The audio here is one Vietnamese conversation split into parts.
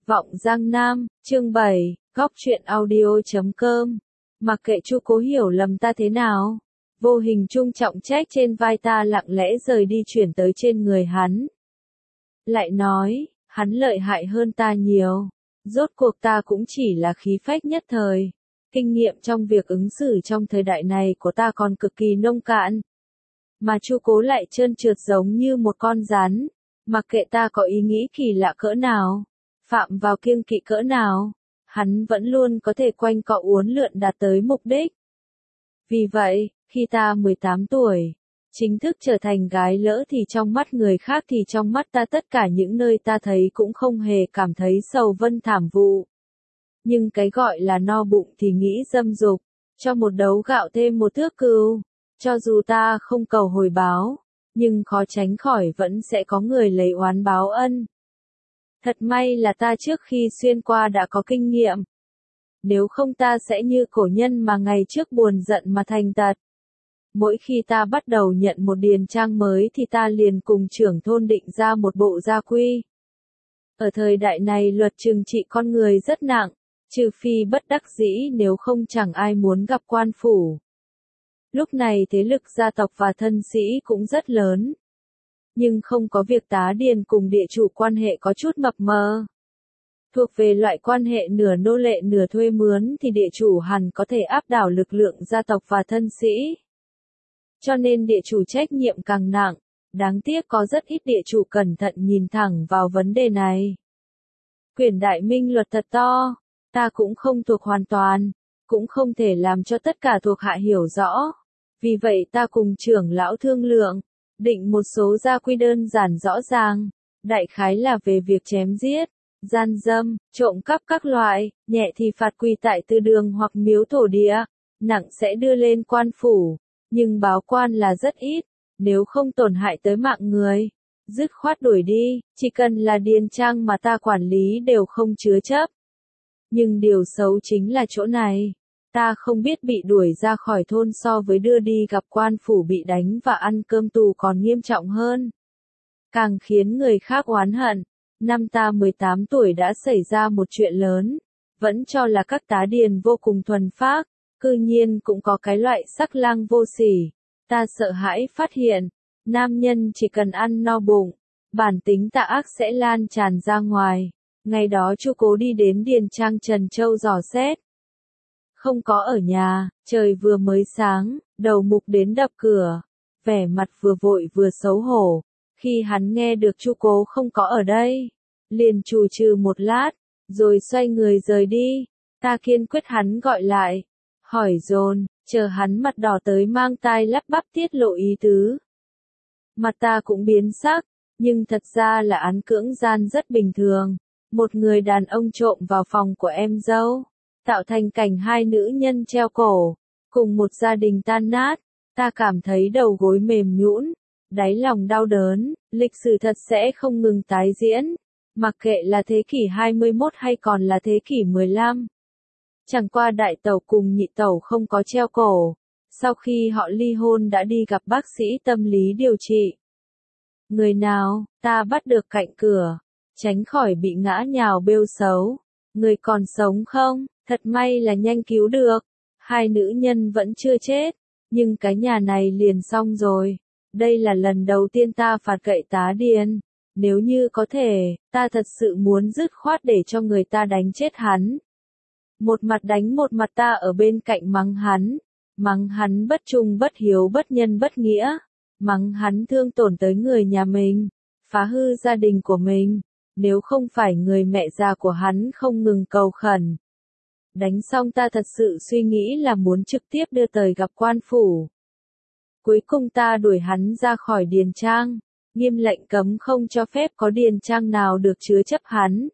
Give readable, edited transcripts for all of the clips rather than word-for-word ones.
Vọng Giang Nam, chương 7, góc truyện audio.com. Mặc kệ Chu Cố hiểu lầm ta thế nào, vô hình trung trọng trách trên vai ta lặng lẽ rời đi chuyển tới trên người hắn. Lại nói, hắn lợi hại hơn ta nhiều. Rốt cuộc ta cũng chỉ là khí phách nhất thời. Kinh nghiệm trong việc ứng xử trong thời đại này của ta còn cực kỳ nông cạn. Mà Chu Cố lại trơn trượt giống như một con rắn. Mặc kệ ta có ý nghĩ kỳ lạ cỡ nào, phạm vào kiêng kỵ cỡ nào, hắn vẫn luôn có thể quanh co uốn lượn đạt tới mục đích. Vì vậy, khi ta 18 tuổi, chính thức trở thành gái lỡ thì trong mắt người khác thì trong mắt ta tất cả những nơi ta thấy cũng không hề cảm thấy sầu vân thảm vụ. Nhưng cái gọi là no bụng thì nghĩ dâm dục, cho một đấu gạo thêm một thước cừu, cho dù ta không cầu hồi báo, nhưng khó tránh khỏi vẫn sẽ có người lấy oán báo ân. Thật may là ta trước khi xuyên qua đã có kinh nghiệm. Nếu không ta sẽ như cổ nhân mà ngày trước buồn giận mà thành tật. Mỗi khi ta bắt đầu nhận một điền trang mới thì ta liền cùng trưởng thôn định ra một bộ gia quy. Ở thời đại này luật trừng trị con người rất nặng, trừ phi bất đắc dĩ nếu không chẳng ai muốn gặp quan phủ. Lúc này thế lực gia tộc và thân sĩ cũng rất lớn. Nhưng không có việc tá điền cùng địa chủ quan hệ có chút mập mờ. Thuộc về loại quan hệ nửa nô lệ nửa thuê mướn thì địa chủ hẳn có thể áp đảo lực lượng gia tộc và thân sĩ. Cho nên địa chủ trách nhiệm càng nặng, đáng tiếc có rất ít địa chủ cẩn thận nhìn thẳng vào vấn đề này. Quyển Đại Minh luật thật to, ta cũng không thuộc hoàn toàn, cũng không thể làm cho tất cả thuộc hạ hiểu rõ. Vì vậy ta cùng trưởng lão thương lượng, định một số gia quy đơn giản rõ ràng, đại khái là về việc chém giết, gian dâm, trộm cắp các loại, nhẹ thì phạt quỳ tại tư đường hoặc miếu thổ địa, nặng sẽ đưa lên quan phủ, nhưng báo quan là rất ít, nếu không tổn hại tới mạng người, dứt khoát đuổi đi, chỉ cần là điền trang mà ta quản lý đều không chứa chấp. Nhưng điều xấu chính là chỗ này. Ta không biết bị đuổi ra khỏi thôn so với đưa đi gặp quan phủ bị đánh và ăn cơm tù còn nghiêm trọng hơn. Càng khiến người khác oán hận, năm ta 18 tuổi đã xảy ra một chuyện lớn, vẫn cho là các tá điền vô cùng thuần phác, cư nhiên cũng có cái loại sắc lang vô sỉ. Ta sợ hãi phát hiện, nam nhân chỉ cần ăn no bụng, bản tính tà ác sẽ lan tràn ra ngoài. Ngày đó Chu Cố đi đến điền trang Trần Châu dò xét. Không có ở nhà, trời vừa mới sáng, đầu mục đến đập cửa, vẻ mặt vừa vội vừa xấu hổ. Khi hắn nghe được Chu Cố không có ở đây, liền chù trừ một lát, rồi xoay người rời đi. Ta kiên quyết hắn gọi lại, hỏi dồn, chờ hắn mặt đỏ tới mang tai lắp bắp tiết lộ ý tứ. Mặt ta cũng biến sắc, nhưng thật ra là án cưỡng gian rất bình thường. Một người đàn ông trộm vào phòng của em dâu, tạo thành cảnh hai nữ nhân treo cổ, cùng một gia đình tan nát. Ta cảm thấy đầu gối mềm nhũn, đáy lòng đau đớn, lịch sử thật sẽ không ngừng tái diễn, mặc kệ là thế kỷ 21 hay còn là thế kỷ 15. Chẳng qua đại tẩu cùng nhị tẩu không có treo cổ, sau khi họ ly hôn đã đi gặp bác sĩ tâm lý điều trị. Người nào, ta bắt được cạnh cửa, tránh khỏi bị ngã nhào bêu xấu. Người còn sống không? Thật may là nhanh cứu được. Hai nữ nhân vẫn chưa chết, nhưng cái nhà này liền xong rồi. Đây là lần đầu tiên ta phạt cậy tá điền. Nếu như có thể, ta thật sự muốn dứt khoát để cho người ta đánh chết hắn. Một mặt đánh một mặt ta ở bên cạnh mắng hắn bất trung bất hiếu bất nhân bất nghĩa, mắng hắn thương tổn tới người nhà mình, phá hư gia đình của mình. Nếu không phải người mẹ già của hắn không ngừng cầu khẩn. Đánh xong ta thật sự suy nghĩ là muốn trực tiếp đưa tới gặp quan phủ. Cuối cùng ta đuổi hắn ra khỏi điền trang, nghiêm lệnh cấm không cho phép có điền trang nào được chứa chấp hắn.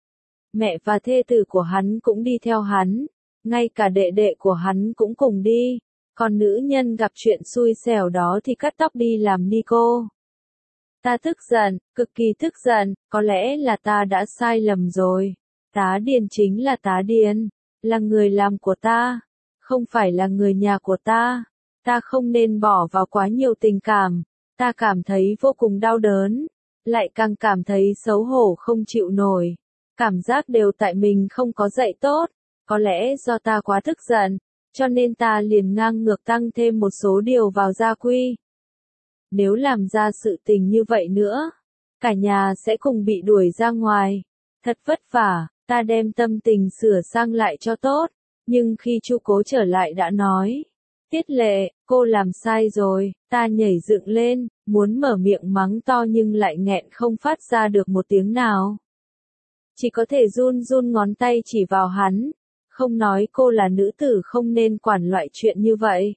Mẹ và thê tử của hắn cũng đi theo hắn, ngay cả đệ đệ của hắn cũng cùng đi, còn nữ nhân gặp chuyện xui xẻo đó thì cắt tóc đi làm ni cô. Ta tức giận, cực kỳ tức giận, có lẽ là ta đã sai lầm rồi. Tá điền chính là tá điền, là người làm của ta, không phải là người nhà của ta. Ta không nên bỏ vào quá nhiều tình cảm, ta cảm thấy vô cùng đau đớn, lại càng cảm thấy xấu hổ không chịu nổi. Cảm giác đều tại mình không có dạy tốt, có lẽ do ta quá tức giận, cho nên ta liền ngang ngược tăng thêm một số điều vào gia quy. Nếu làm ra sự tình như vậy nữa, cả nhà sẽ cùng bị đuổi ra ngoài. Thật vất vả, ta đem tâm tình sửa sang lại cho tốt, nhưng khi Chu Cố trở lại đã nói, Tiết Lệ, cô làm sai rồi, ta nhảy dựng lên, muốn mở miệng mắng to nhưng lại nghẹn không phát ra được một tiếng nào. Chỉ có thể run run ngón tay chỉ vào hắn, không nói cô là nữ tử không nên quản loại chuyện như vậy.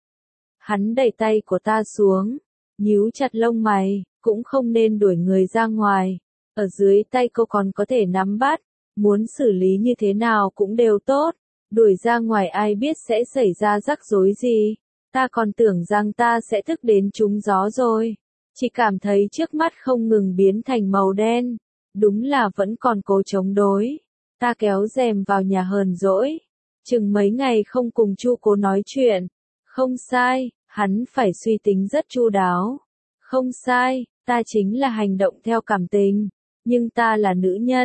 Hắn đẩy tay của ta xuống, nhíu chặt lông mày, cũng không nên đuổi người ra ngoài. Ở dưới tay cô còn có thể nắm bắt, muốn xử lý như thế nào cũng đều tốt. Đuổi ra ngoài ai biết sẽ xảy ra rắc rối gì. Ta còn tưởng rằng ta sẽ thức đến trúng gió rồi. Chỉ cảm thấy trước mắt không ngừng biến thành màu đen. Đúng là vẫn còn cố chống đối. Ta kéo rèm vào nhà hờn dỗi. Chừng mấy ngày không cùng Chu Cố nói chuyện. Không sai, hắn phải suy tính rất chu đáo. Không sai, ta chính là hành động theo cảm tình. Nhưng ta là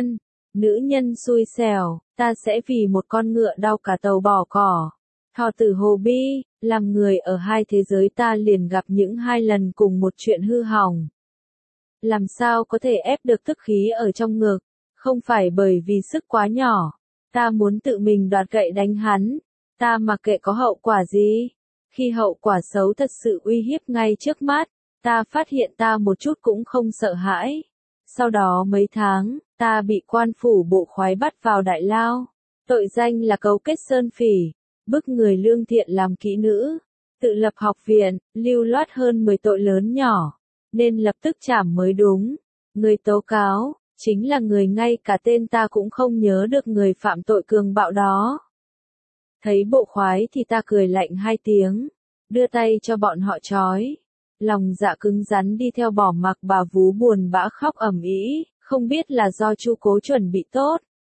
nữ nhân xui xẻo, ta sẽ vì một con ngựa đau cả tàu bỏ cỏ. Thọ tử Hồ Bi, làm người ở hai thế giới ta liền gặp những hai lần cùng một chuyện hư hỏng. Làm sao có thể ép được tức khí ở trong ngực, không phải bởi vì sức quá nhỏ. Ta muốn tự mình đoạt gậy đánh hắn, ta mặc kệ có hậu quả gì. Khi hậu quả xấu thật sự uy hiếp ngay trước mắt, ta phát hiện ta một chút cũng không sợ hãi. Sau đó mấy tháng, ta bị quan phủ bộ khoái bắt vào đại lao. Tội danh là cấu kết sơn phỉ, bức người lương thiện làm kỹ nữ, tự lập học viện, lưu loát hơn 10 tội lớn nhỏ, nên lập tức trảm mới đúng. Người tố cáo, chính là người ngay cả tên ta cũng không nhớ được người phạm tội cường bạo đó. Thấy bộ khoái thì ta cười lạnh hai tiếng, đưa tay cho bọn họ trói. Lòng dạ cứng rắn đi theo bỏ mặc bà vú buồn bã khóc ầm ĩ, không biết là do Chu Cố chuẩn bị tốt,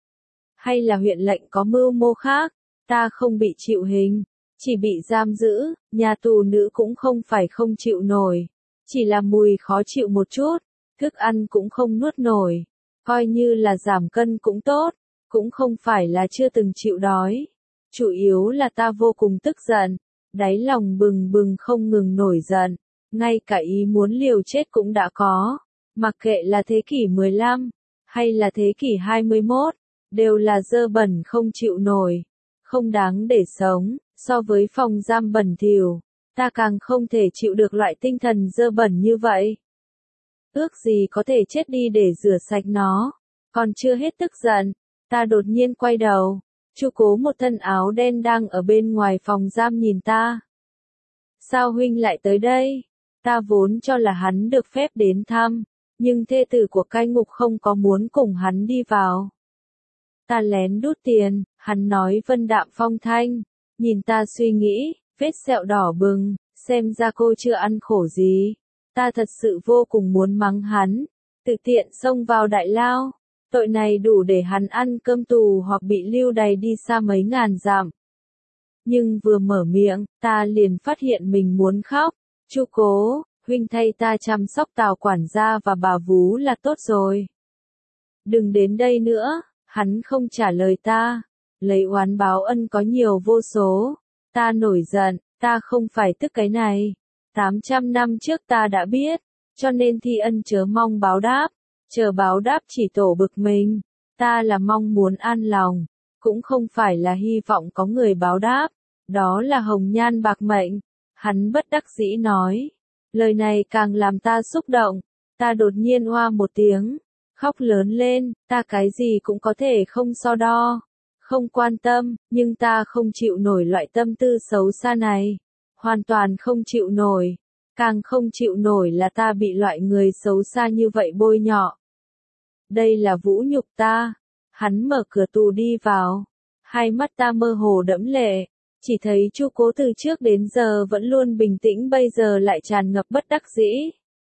hay là huyện lệnh có mưu mô khác. Ta không bị chịu hình, chỉ bị giam giữ, nhà tù nữ cũng không phải không chịu nổi, chỉ là mùi khó chịu một chút, thức ăn cũng không nuốt nổi, coi như là giảm cân cũng tốt, cũng không phải là chưa từng chịu đói. Chủ yếu là ta vô cùng tức giận, đáy lòng bừng bừng không ngừng nổi giận. Ngay cả ý muốn liều chết cũng đã có, mặc kệ là thế kỷ 15, hay là thế kỷ 21, đều là dơ bẩn không chịu nổi, không đáng để sống. So với phòng giam bẩn thỉu, ta càng không thể chịu được loại tinh thần dơ bẩn như vậy. Ước gì có thể chết đi để rửa sạch nó. Còn chưa hết tức giận, ta đột nhiên quay đầu, Chu Cố một thân áo đen đang ở bên ngoài phòng giam nhìn ta. Sao huynh lại tới đây? Ta vốn cho là hắn được phép đến thăm, nhưng thê tử của cai ngục không có muốn cùng hắn đi vào. Ta lén đút tiền, hắn nói vân đạm phong thanh, nhìn ta suy nghĩ, vết sẹo đỏ bừng, xem ra cô chưa ăn khổ gì. Ta thật sự vô cùng muốn mắng hắn, tự tiện xông vào đại lao, tội này đủ để hắn ăn cơm tù hoặc bị lưu đày đi xa mấy ngàn dặm. Nhưng vừa mở miệng, ta liền phát hiện mình muốn khóc. Chu Cố, huynh thay ta chăm sóc Tào quản gia và bà vú là tốt rồi. Đừng đến đây nữa, hắn không trả lời ta. Lấy oán báo ân có nhiều vô số. Ta nổi giận, ta không phải tức cái này. 800 năm trước ta đã biết, cho nên thi ân chớ mong báo đáp. Chờ báo đáp chỉ tổ bực mình. Ta là mong muốn an lòng, cũng không phải là hy vọng có người báo đáp. Đó là hồng nhan bạc mệnh. Hắn bất đắc dĩ nói. Lời này càng làm ta xúc động. Ta đột nhiên oa một tiếng. Khóc lớn lên, ta cái gì cũng có thể không so đo. Không quan tâm, nhưng ta không chịu nổi loại tâm tư xấu xa này. Hoàn toàn không chịu nổi. Càng không chịu nổi là ta bị loại người xấu xa như vậy bôi nhọ. Đây là vũ nhục ta. Hắn mở cửa tù đi vào. Hai mắt ta mơ hồ đẫm lệ. Chỉ thấy Chu Cố từ trước đến giờ vẫn luôn bình tĩnh bây giờ lại tràn ngập bất đắc dĩ.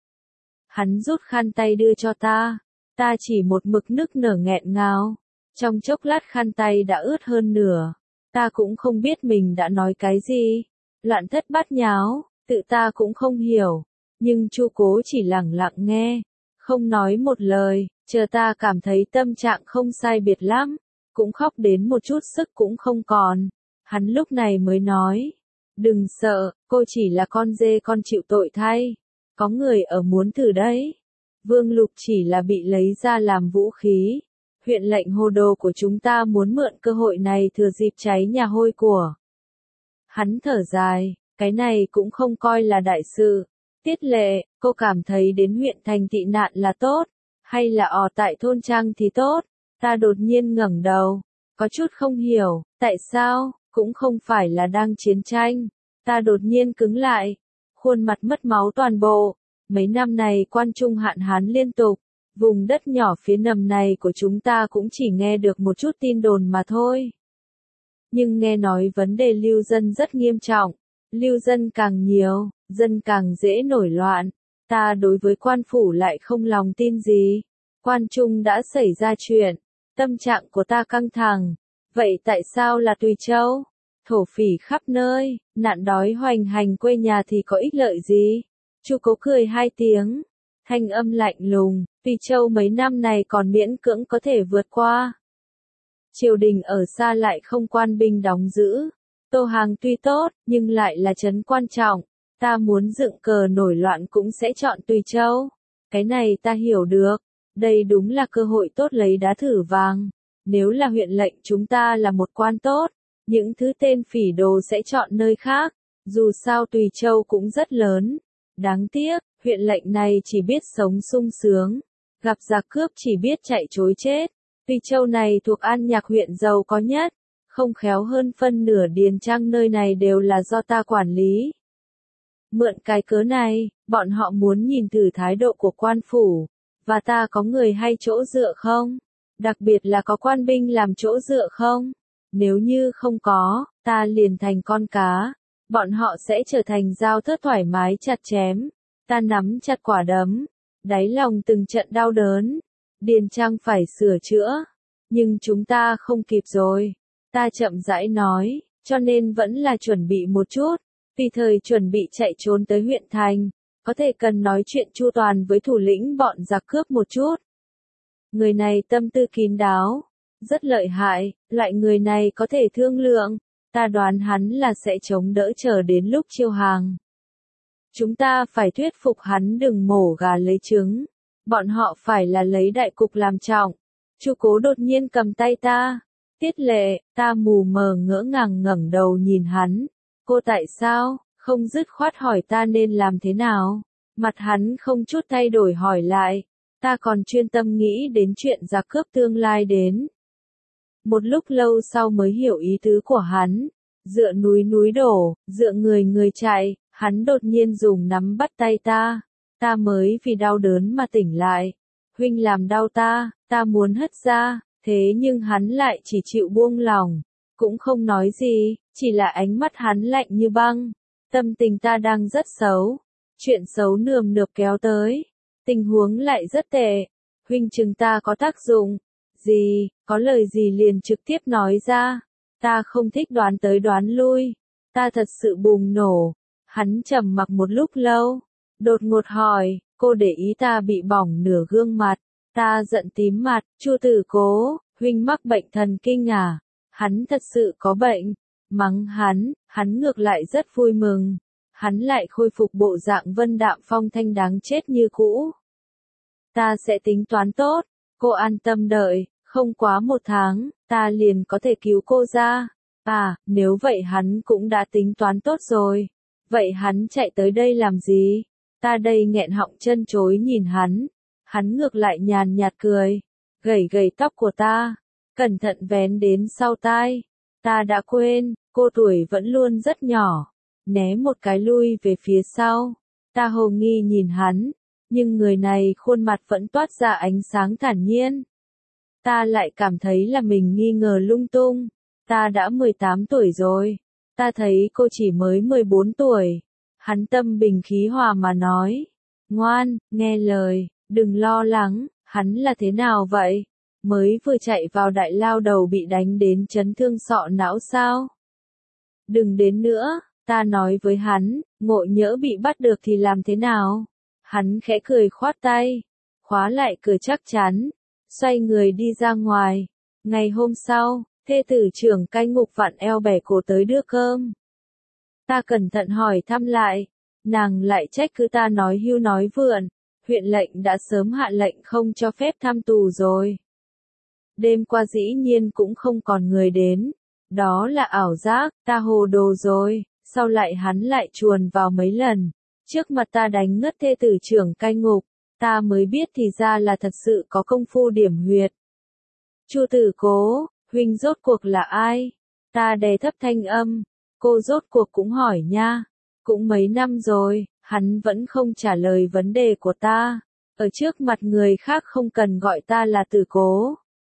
Hắn rút khăn tay đưa cho ta. Ta chỉ một mực nức nở nghẹn ngào. Trong chốc lát khăn tay đã ướt hơn nửa. Ta cũng không biết mình đã nói cái gì. Loạn thất bát nháo, tự ta cũng không hiểu. Nhưng Chu Cố chỉ lặng lặng nghe. Không nói một lời. Chờ ta cảm thấy tâm trạng không sai biệt lắm, cũng khóc đến một chút sức cũng không còn. Hắn lúc này mới nói, đừng sợ, cô chỉ là con dê con chịu tội thay. Có người ở muốn thử đấy. Vương Lục chỉ là bị lấy ra làm vũ khí. Huyện lệnh hồ đồ của chúng ta muốn mượn cơ hội này thừa dịp cháy nhà hôi của. Hắn thở dài, cái này cũng không coi là đại sự. Tiết Lệ, cô cảm thấy đến huyện thành tị nạn là tốt, hay là ở tại thôn trang thì tốt? Ta đột nhiên ngẩng đầu, có chút không hiểu, tại sao, cũng không phải là đang chiến tranh. Ta đột nhiên cứng lại, khuôn mặt mất máu toàn bộ. Mấy năm này quan trung hạn hán liên tục, vùng đất nhỏ phía nằm này của chúng ta cũng chỉ nghe được một chút tin đồn mà thôi. Nhưng nghe nói vấn đề lưu dân rất nghiêm trọng, lưu dân càng nhiều, dân càng dễ nổi loạn. Ta đối với quan phủ lại không lòng tin gì. Quan trung đã xảy ra chuyện, tâm trạng của ta căng thẳng. Vậy tại sao là Tùy Châu? Thổ phỉ khắp nơi, nạn đói hoành hành quê nhà thì có ích lợi gì? Chu Cố cười hai tiếng, thanh âm lạnh lùng, Tùy Châu mấy năm này còn miễn cưỡng có thể vượt qua. Triều đình ở xa lại không quan binh đóng giữ. Tô Hàng tuy tốt, nhưng lại là trấn quan trọng. Ta muốn dựng cờ nổi loạn cũng sẽ chọn Tùy Châu. Cái này ta hiểu được. Đây đúng là cơ hội tốt lấy đá thử vàng. Nếu là huyện lệnh chúng ta là một quan tốt, những thứ tên phỉ đồ sẽ chọn nơi khác. Dù sao Tùy Châu cũng rất lớn. Đáng tiếc, huyện lệnh này chỉ biết sống sung sướng. Gặp giặc cướp chỉ biết chạy trối chết. Tùy Châu này thuộc An Nhạc huyện giàu có nhất. Không khéo hơn phân nửa điền trang nơi này đều là do ta quản lý. Mượn cái cớ này, bọn họ muốn nhìn thử thái độ của quan phủ. Và ta có người hay chỗ dựa không? Đặc biệt là có quan binh làm chỗ dựa không? Nếu như không có, ta liền thành con cá. Bọn họ sẽ trở thành dao thớt thoải mái chặt chém. Ta nắm chặt quả đấm. Đáy lòng từng trận đau đớn. Điền trang phải sửa chữa. Nhưng chúng ta không kịp rồi. Ta chậm rãi nói, cho nên vẫn là chuẩn bị một chút. Vì thời chuẩn bị chạy trốn tới huyện thành. Có thể cần nói chuyện chu toàn với thủ lĩnh bọn giặc cướp một chút. Người này tâm tư kín đáo, rất lợi hại, loại người này có thể thương lượng, ta đoán hắn là sẽ chống đỡ chờ đến lúc chiêu hàng. Chúng ta phải thuyết phục hắn đừng mổ gà lấy trứng, bọn họ phải là lấy đại cục làm trọng. Chu Cố đột nhiên cầm tay ta, Tiết Lệ, ta mù mờ ngỡ ngàng ngẩng đầu nhìn hắn, cô tại sao, không dứt khoát hỏi ta nên làm thế nào, mặt hắn không chút thay đổi hỏi lại. Ta còn chuyên tâm nghĩ đến chuyện giặc cướp tương lai đến. Một lúc lâu sau mới hiểu ý tứ của hắn. Dựa núi núi đổ, dựa người người chạy, hắn đột nhiên dùng nắm bắt tay ta. Ta mới vì đau đớn mà tỉnh lại. Huynh làm đau ta, ta muốn hất ra, thế nhưng hắn lại chỉ chịu buông lòng. Cũng không nói gì, chỉ là ánh mắt hắn lạnh như băng. Tâm tình ta đang rất xấu. Chuyện xấu nườm nượp kéo tới. Tình huống lại rất tệ. Huynh chừng ta có tác dụng. Gì, có lời gì liền trực tiếp nói ra. Ta không thích đoán tới đoán lui. Ta thật sự bùng nổ. Hắn trầm mặc một lúc lâu. Đột ngột hỏi, cô để ý ta bị bỏng nửa gương mặt. Ta giận tím mặt, Chu Tử Cố, huynh mắc bệnh thần kinh à? Hắn thật sự có bệnh. Mắng hắn ngược lại rất vui mừng. Hắn lại khôi phục bộ dạng vân đạm phong thanh đáng chết như cũ. Ta sẽ tính toán tốt, cô an tâm đợi, không quá 1 tháng, ta liền có thể cứu cô ra. À, nếu vậy hắn cũng đã tính toán tốt rồi. Vậy hắn chạy tới đây làm gì? Ta đây nghẹn họng chân chối nhìn hắn. Hắn ngược lại nhàn nhạt cười, gẩy gẩy tóc của ta, cẩn thận vén đến sau tai. Ta đã quên, cô tuổi vẫn luôn rất nhỏ. Né một cái lui về phía sau. Ta hồ nghi nhìn hắn, nhưng người này khuôn mặt vẫn toát ra ánh sáng thản nhiên. Ta lại cảm thấy là mình nghi ngờ lung tung. Ta đã 18 tuổi rồi. Ta thấy cô chỉ mới 14 tuổi. Hắn tâm bình khí hòa mà nói. Ngoan, nghe lời, đừng lo lắng, hắn là thế nào vậy? Mới vừa chạy vào đại lao đầu bị đánh đến chấn thương sọ não sao? Đừng đến nữa. Ta nói với hắn, ngộ nhỡ bị bắt được thì làm thế nào? Hắn khẽ cười khoát tay. khóa lại cửa chắc chắn, xoay người đi ra ngoài. Ngày hôm sau, thê tử trưởng cai ngục vặn eo bẻ cổ tới đưa cơm. Ta cẩn thận hỏi thăm lại, nàng lại trách cứ ta nói hưu nói vượn, huyện lệnh đã sớm hạ lệnh không cho phép thăm tù rồi. Đêm qua dĩ nhiên cũng không còn người đến, đó là ảo giác, ta hồ đồ rồi, sau lại hắn lại chuồn vào mấy lần, trước mặt ta đánh ngất thê tử trưởng cai ngục, ta mới biết thì ra là thật sự có công phu điểm huyệt. Chu Tử Cố, huynh rốt cuộc là ai? Ta đè thấp thanh âm, cô rốt cuộc cũng hỏi nha, cũng mấy năm rồi, hắn vẫn không trả lời vấn đề của ta, ở trước mặt người khác không cần gọi ta là Tử Cố.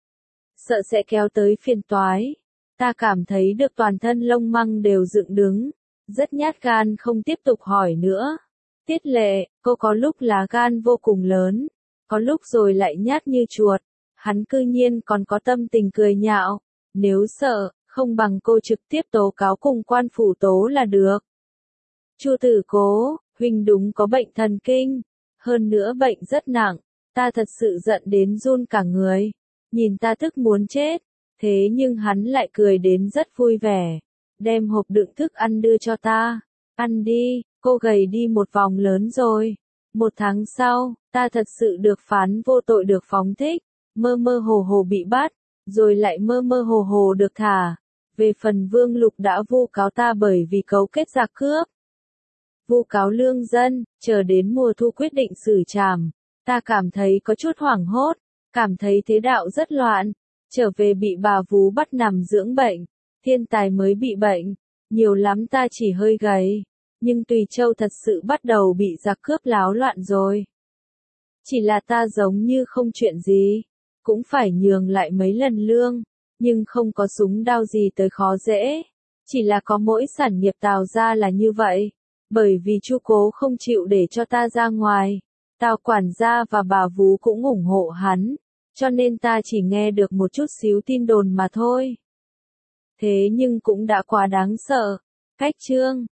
Sợ sẽ kéo tới phiền toái, ta cảm thấy được toàn thân lông măng đều dựng đứng, rất nhát gan không tiếp tục hỏi nữa. Tiết Lệ, cô có lúc lá gan vô cùng lớn, có lúc rồi lại nhát như chuột, hắn cư nhiên còn có tâm tình cười nhạo, nếu sợ, không bằng cô trực tiếp tố cáo cùng quan phủ tố là được. Chu Tử Cố, huynh đúng có bệnh thần kinh, hơn nữa bệnh rất nặng, ta thật sự giận đến run cả người, nhìn ta tức muốn chết, thế nhưng hắn lại cười đến rất vui vẻ, đem hộp đựng thức ăn đưa cho ta, ăn đi, cô gầy đi một vòng lớn rồi. 1 tháng sau, ta thật sự được phán vô tội được phóng thích, mơ mơ hồ hồ bị bắt, rồi lại mơ mơ hồ hồ được thả. Về phần Vương Lục đã vu cáo ta bởi vì cấu kết giặc cướp. Vu cáo lương dân, chờ đến mùa thu quyết định xử trảm, ta cảm thấy có chút hoảng hốt, cảm thấy thế đạo rất loạn, trở về bị bà vú bắt nằm dưỡng bệnh, thiên tài mới bị bệnh, nhiều lắm ta chỉ hơi gầy, nhưng Tùy Châu thật sự bắt đầu bị giặc cướp láo loạn rồi. Chỉ là ta giống như không chuyện gì, cũng phải nhường lại mấy lần lương, nhưng không có súng đao gì tới khó dễ, chỉ là có mỗi sản nghiệp Tào ra là như vậy, bởi vì Chu Cố không chịu để cho ta ra ngoài, Tào quản gia và bà vú cũng ủng hộ hắn, cho nên ta chỉ nghe được một chút xíu tin đồn mà thôi. Thế nhưng cũng đã quá đáng sợ. Cách chương